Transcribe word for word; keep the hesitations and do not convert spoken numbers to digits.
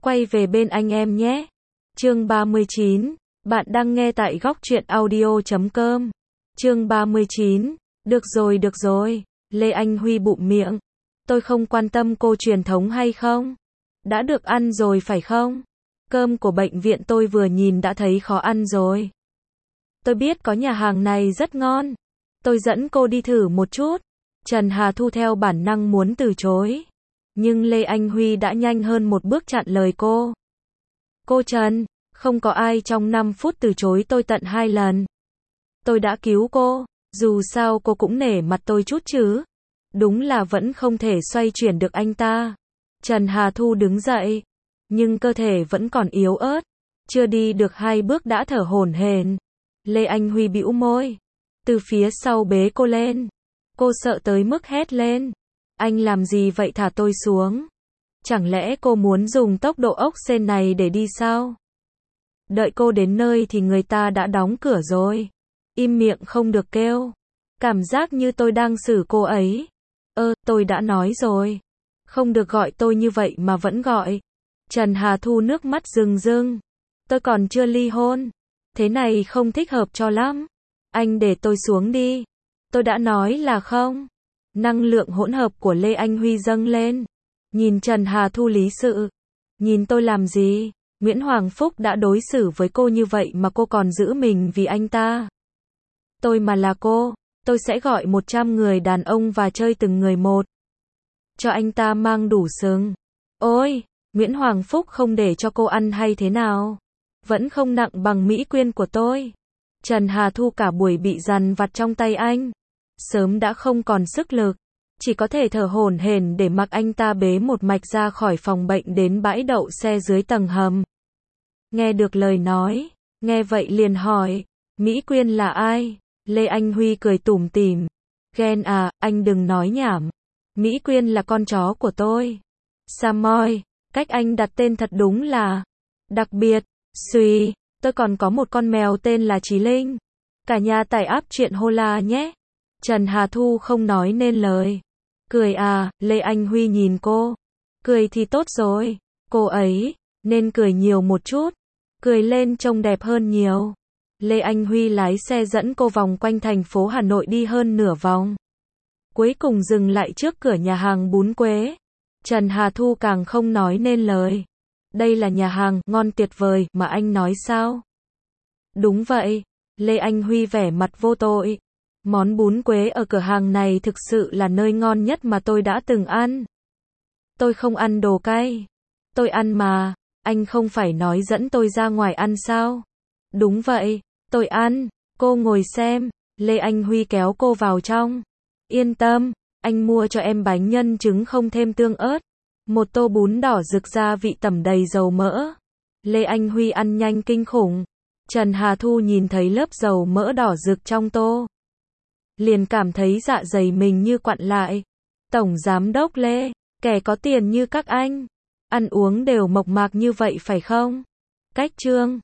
Quay về bên anh em nhé. Chương ba mươi chín. Bạn đang nghe tại góc truyện audio chấm com. Chương ba mươi chín. Được rồi được rồi. Lê Anh Huy bụm miệng. Tôi không quan tâm cô truyền thống hay không. Đã được ăn rồi phải không? Cơm của bệnh viện tôi vừa nhìn đã thấy khó ăn rồi. Tôi biết có nhà hàng này rất ngon. Tôi dẫn cô đi thử một chút. Trần Hà Thu theo bản năng muốn từ chối. Nhưng Lê Anh Huy đã nhanh hơn một bước chặn lời cô. Cô Trần, không có ai trong năm phút từ chối tôi tận hai lần. Tôi đã cứu cô, dù sao cô cũng nể mặt tôi chút chứ. Đúng là vẫn không thể xoay chuyển được anh ta. Trần Hà Thu đứng dậy, nhưng cơ thể vẫn còn yếu ớt. Chưa đi được hai bước đã thở hổn hển. Lê Anh Huy bĩu môi, từ phía sau bế cô lên. Cô sợ tới mức hét lên. Anh làm gì vậy, thả tôi xuống. Chẳng lẽ cô muốn dùng tốc độ ốc sên này để đi sao? Đợi cô đến nơi thì người ta đã đóng cửa rồi. Im miệng không được kêu. Cảm giác như tôi đang xử cô ấy. Ơ, tôi đã nói rồi. Không được gọi tôi như vậy mà vẫn gọi. Trần Hà Thu nước mắt rưng rưng. Tôi còn chưa ly hôn. Thế này không thích hợp cho lắm. Anh để tôi xuống đi. Tôi đã nói là không. Năng lượng hỗn hợp của Lê Anh Huy dâng lên. Nhìn Trần Hà Thu lý sự. Nhìn tôi làm gì? Nguyễn Hoàng Phúc đã đối xử với cô như vậy mà cô còn giữ mình vì anh ta. Tôi mà là cô, tôi sẽ gọi một trăm người đàn ông và chơi từng người một. Cho anh ta mang đủ sừng. Ôi, Nguyễn Hoàng Phúc không để cho cô ăn hay thế nào? Vẫn không nặng bằng Mỹ Quyên của tôi. Trần Hà Thu cả buổi bị dằn vặt trong tay anh. Sớm đã không còn sức lực. Chỉ có thể thở hổn hển để mặc anh ta bế một mạch ra khỏi phòng bệnh đến bãi đậu xe dưới tầng hầm. Nghe được lời nói, nghe vậy liền hỏi, Mỹ Quyên là ai? Lê Anh Huy cười tủm tỉm. Ghen à, anh đừng nói nhảm. Mỹ Quyên là con chó của tôi. Samoy, cách anh đặt tên thật đúng là đặc biệt. Xùy, tôi còn có một con mèo tên là Chí Linh. Cả nhà tải app truyện Hola nhé. Trần Hà Thu không nói nên lời. Cười à, Lê Anh Huy nhìn cô. Cười thì tốt rồi. Cô ấy, nên cười nhiều một chút. Cười lên trông đẹp hơn nhiều. Lê Anh Huy lái xe dẫn cô vòng quanh thành phố Hà Nội đi hơn nửa vòng. Cuối cùng dừng lại trước cửa nhà hàng bún quế. Trần Hà Thu càng không nói nên lời. Đây là nhà hàng ngon tuyệt vời mà anh nói sao? Đúng vậy. Lê Anh Huy vẻ mặt vô tội. Món bún quế ở cửa hàng này thực sự là nơi ngon nhất mà tôi đã từng ăn. Tôi không ăn đồ cay. Tôi ăn mà. Anh không phải nói dẫn tôi ra ngoài ăn sao? Đúng vậy, tôi ăn. Cô ngồi xem. Lê Anh Huy kéo cô vào trong. Yên tâm, anh mua cho em bánh nhân trứng không thêm tương ớt. Một tô bún đỏ rực gia vị tẩm đầy dầu mỡ. Lê Anh Huy ăn nhanh kinh khủng. Trần Hà Thu nhìn thấy lớp dầu mỡ đỏ rực trong tô. Liền cảm thấy dạ dày mình như quặn lại. Tổng giám đốc Lê, kẻ có tiền như các anh. Ăn uống đều mộc mạc như vậy phải không? Cách chương.